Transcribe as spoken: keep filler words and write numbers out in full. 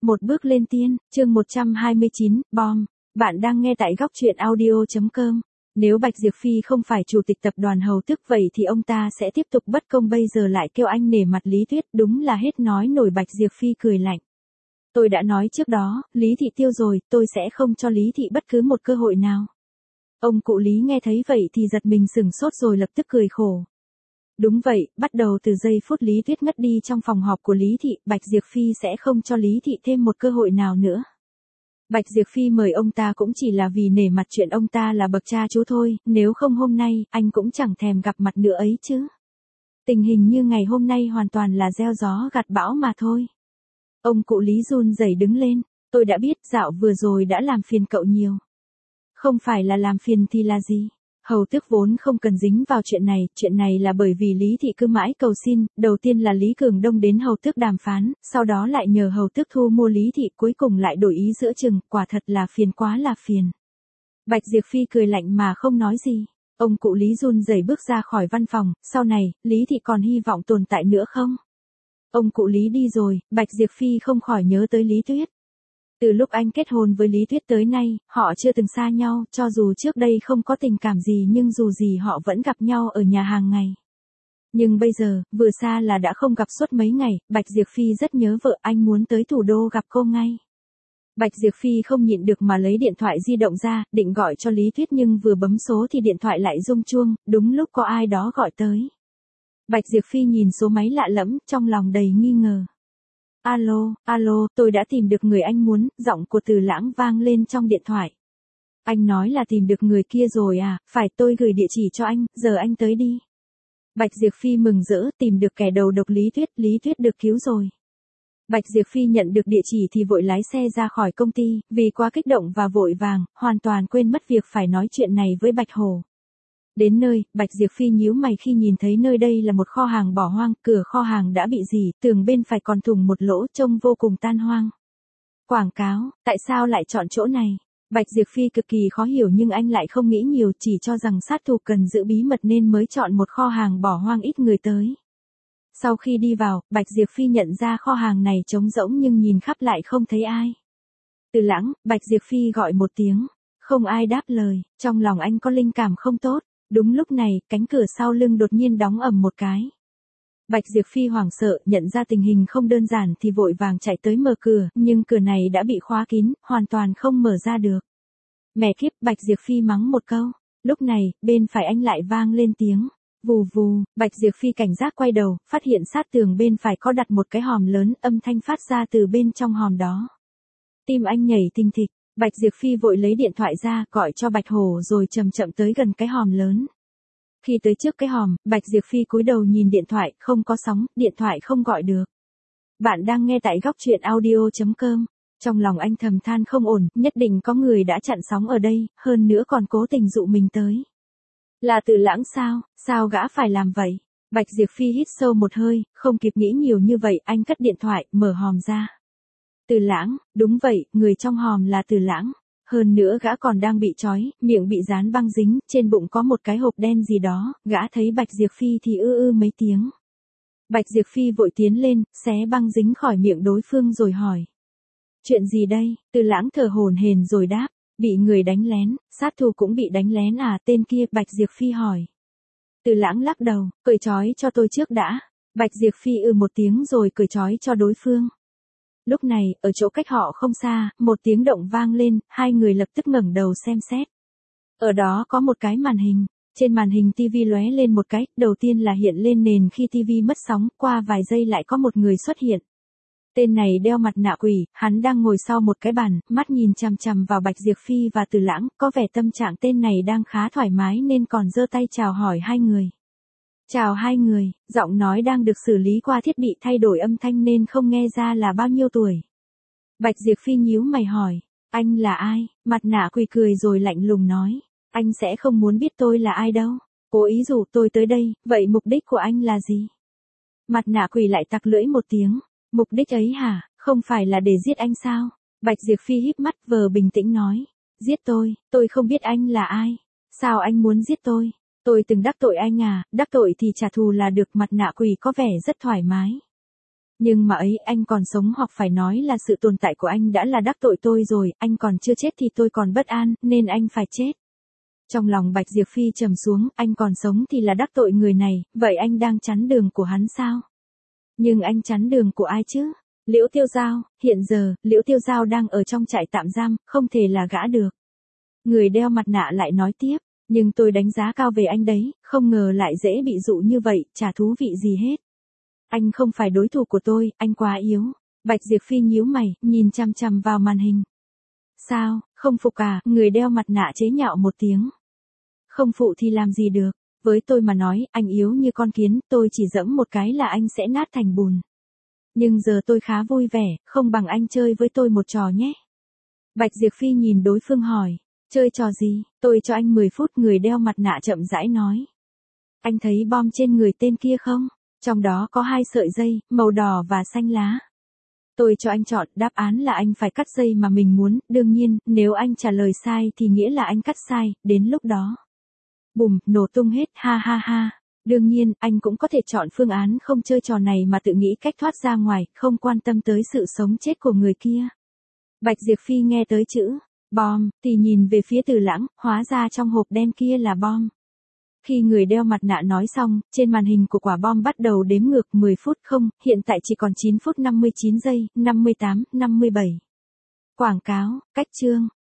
Một bước lên tiên, chương một trăm hai mươi chín, bom. Bạn đang nghe tại góc truyện audio.com. Nếu Bạch Diệp Phi không phải chủ tịch tập đoàn Hầu Tước vậy thì ông ta sẽ tiếp tục bất công, bây giờ lại kêu anh nể mặt Lý Tuyết, đúng là hết nói nổi. Bạch Diệp Phi cười lạnh. Tôi đã nói trước đó, Lý Thị tiêu rồi, tôi sẽ không cho Lý Thị bất cứ một cơ hội nào. Ông cụ Lý nghe thấy vậy thì giật mình sửng sốt rồi lập tức cười khổ. Đúng vậy, bắt đầu từ giây phút Lý Tuyết ngất đi trong phòng họp của Lý Thị, Bạch Diệp Phi sẽ không cho Lý Thị thêm một cơ hội nào nữa. Bạch Diệp Phi mời ông ta cũng chỉ là vì nể mặt chuyện ông ta là bậc cha chú thôi, nếu không hôm nay, anh cũng chẳng thèm gặp mặt nữa ấy chứ. Tình hình như ngày hôm nay hoàn toàn là gieo gió gặt bão mà thôi. Ông cụ Lý run rẩy đứng lên, tôi đã biết, dạo vừa rồi đã làm phiền cậu nhiều. Không phải là làm phiền thì là gì? Hầu Tước vốn không cần dính vào chuyện này, chuyện này là bởi vì Lý Thị cứ mãi cầu xin, đầu tiên là Lý Cường Đông đến Hầu Tước đàm phán, sau đó lại nhờ Hầu Tước thu mua Lý Thị, cuối cùng lại đổi ý giữa chừng, quả thật là phiền quá là phiền. Bạch Diệp Phi cười lạnh mà không nói gì. Ông cụ Lý run rẩy bước ra khỏi văn phòng, sau này, Lý Thị còn hy vọng tồn tại nữa không? Ông cụ Lý đi rồi, Bạch Diệp Phi không khỏi nhớ tới Lý Tuyết. Từ lúc anh kết hôn với Lý Tuyết tới nay, họ chưa từng xa nhau, cho dù trước đây không có tình cảm gì nhưng dù gì họ vẫn gặp nhau ở nhà hàng ngày. Nhưng bây giờ, vừa xa là đã không gặp suốt mấy ngày, Bạch Diệp Phi rất nhớ vợ, anh muốn tới thủ đô gặp cô ngay. Bạch Diệp Phi không nhịn được mà lấy điện thoại di động ra, định gọi cho Lý Tuyết nhưng vừa bấm số thì điện thoại lại rung chuông, đúng lúc có ai đó gọi tới. Bạch Diệp Phi nhìn số máy lạ lẫm, trong lòng đầy nghi ngờ. Alo, alo, tôi đã tìm được người anh muốn, giọng của Từ Lãng vang lên trong điện thoại. Anh nói là tìm được người kia rồi à, phải, tôi gửi địa chỉ cho anh, giờ anh tới đi. Bạch Diệp Phi mừng rỡ, tìm được kẻ đầu độc Lý Tuyết, Lý Tuyết được cứu rồi. Bạch Diệp Phi nhận được địa chỉ thì vội lái xe ra khỏi công ty, vì quá kích động và vội vàng, hoàn toàn quên mất việc phải nói chuyện này với Bạch Hổ. Đến nơi, Bạch Diệp Phi nhíu mày khi nhìn thấy nơi đây là một kho hàng bỏ hoang, cửa kho hàng đã bị rỉ, tường bên phải còn thủng một lỗ, trông vô cùng tan hoang. Quảng cáo, tại sao lại chọn chỗ này? Bạch Diệp Phi cực kỳ khó hiểu nhưng anh lại không nghĩ nhiều, chỉ cho rằng sát thủ cần giữ bí mật nên mới chọn một kho hàng bỏ hoang ít người tới. Sau khi đi vào, Bạch Diệp Phi nhận ra kho hàng này trống rỗng nhưng nhìn khắp lại không thấy ai. Từ Lãng, Bạch Diệp Phi gọi một tiếng, không ai đáp lời, trong lòng anh có linh cảm không tốt. Đúng lúc này, cánh cửa sau lưng đột nhiên đóng ầm một cái. Bạch Diệp Phi hoảng sợ, nhận ra tình hình không đơn giản thì vội vàng chạy tới mở cửa, nhưng cửa này đã bị khóa kín, hoàn toàn không mở ra được. Mẹ kiếp, Bạch Diệp Phi mắng một câu. Lúc này, bên phải anh lại vang lên tiếng. Vù vù, Bạch Diệp Phi cảnh giác quay đầu, phát hiện sát tường bên phải có đặt một cái hòm lớn, âm thanh phát ra từ bên trong hòm đó. Tim anh nhảy thình thịch. Bạch Diệp Phi vội lấy điện thoại ra, gọi cho Bạch Hổ rồi chậm chậm tới gần cái hòm lớn. Khi tới trước cái hòm, Bạch Diệp Phi cúi đầu nhìn điện thoại, không có sóng, điện thoại không gọi được. Bạn đang nghe tại góc truyện audio.com. Trong lòng anh thầm than không ổn, nhất định có người đã chặn sóng ở đây, hơn nữa còn cố tình dụ mình tới. Là Từ Lãng sao, sao gã phải làm vậy? Bạch Diệp Phi hít sâu một hơi, không kịp nghĩ nhiều như vậy, anh cất điện thoại, mở hòm ra. Từ Lãng, đúng vậy, người trong hòm là Từ Lãng. Hơn nữa gã còn đang bị trói, miệng bị dán băng dính, trên bụng có một cái hộp đen gì đó, gã thấy Bạch Diệp Phi thì ư ư mấy tiếng. Bạch Diệp Phi vội tiến lên, xé băng dính khỏi miệng đối phương rồi hỏi. Chuyện gì đây? Từ Lãng thở hổn hển rồi đáp, bị người đánh lén, sát thủ cũng bị đánh lén à? Tên kia, Bạch Diệp Phi hỏi. Từ Lãng lắc đầu, cởi trói cho tôi trước đã. Bạch Diệp Phi ư một tiếng rồi cởi trói cho đối phương. Lúc này, ở chỗ cách họ không xa, một tiếng động vang lên, hai người lập tức ngẩng đầu xem xét. Ở đó có một cái màn hình, trên màn hình tivi lóe lên một cái, đầu tiên là hiện lên nền khi tivi mất sóng, qua vài giây lại có một người xuất hiện. Tên này đeo mặt nạ quỷ, hắn đang ngồi sau một cái bàn, mắt nhìn chằm chằm vào Bạch Diệp Phi và Từ Lãng, có vẻ tâm trạng tên này đang khá thoải mái nên còn giơ tay chào hỏi hai người. Chào hai người, giọng nói đang được xử lý qua thiết bị thay đổi âm thanh nên không nghe ra là bao nhiêu tuổi. Bạch Diệp Phi nhíu mày hỏi, anh là ai? Mặt nạ quỷ cười rồi lạnh lùng nói, anh sẽ không muốn biết tôi là ai đâu. Cố ý rủ tôi tới đây, vậy mục đích của anh là gì? Mặt nạ quỷ lại tặc lưỡi một tiếng, mục đích ấy hả, không phải là để giết anh sao? Bạch Diệp Phi híp mắt vờ bình tĩnh nói, giết tôi, tôi không biết anh là ai. Sao anh muốn giết tôi? Tôi từng đắc tội anh à, đắc tội thì trả thù là được. Mặt nạ quỷ có vẻ rất thoải mái. Nhưng mà ấy, anh còn sống hoặc phải nói là sự tồn tại của anh đã là đắc tội tôi rồi, anh còn chưa chết thì tôi còn bất an, nên anh phải chết. Trong lòng Bạch Diệp Phi trầm xuống, anh còn sống thì là đắc tội người này, vậy anh đang chắn đường của hắn sao? Nhưng anh chắn đường của ai chứ? Liễu Tiêu Giao, hiện giờ, Liễu Tiêu Giao đang ở trong trại tạm giam, không thể là gã được. Người đeo mặt nạ lại nói tiếp, nhưng tôi đánh giá cao về anh đấy, không ngờ lại dễ bị dụ như vậy, chả thú vị gì hết. Anh không phải đối thủ của tôi, anh quá yếu. Bạch Diệp Phi nhíu mày, nhìn chằm chằm vào màn hình. Sao, không phục à? Người đeo mặt nạ chế nhạo một tiếng. Không phụ thì làm gì được, với tôi mà nói, anh yếu như con kiến, tôi chỉ giẫm một cái là anh sẽ nát thành bùn. Nhưng giờ tôi khá vui vẻ, không bằng anh chơi với tôi một trò nhé. Bạch Diệp Phi nhìn đối phương hỏi, chơi trò gì? Tôi cho anh mười phút. Người đeo mặt nạ chậm rãi nói. Anh thấy bom trên người tên kia không? Trong đó có hai sợi dây, màu đỏ và xanh lá. Tôi cho anh chọn, đáp án là anh phải cắt dây mà mình muốn, đương nhiên, nếu anh trả lời sai thì nghĩa là anh cắt sai, đến lúc đó. Bùm, nổ tung hết, ha ha ha. Đương nhiên, anh cũng có thể chọn phương án không chơi trò này mà tự nghĩ cách thoát ra ngoài, không quan tâm tới sự sống chết của người kia. Bạch Diệp Phi nghe tới chữ bom, thì nhìn về phía Từ Lãng, hóa ra trong hộp đen kia là bom. Khi người đeo mặt nạ nói xong, trên màn hình của quả bom bắt đầu đếm ngược mười phút không, hiện tại chỉ còn chín phút năm mươi chín giây, năm mươi tám, năm mươi bảy. Quảng cáo, cách chương.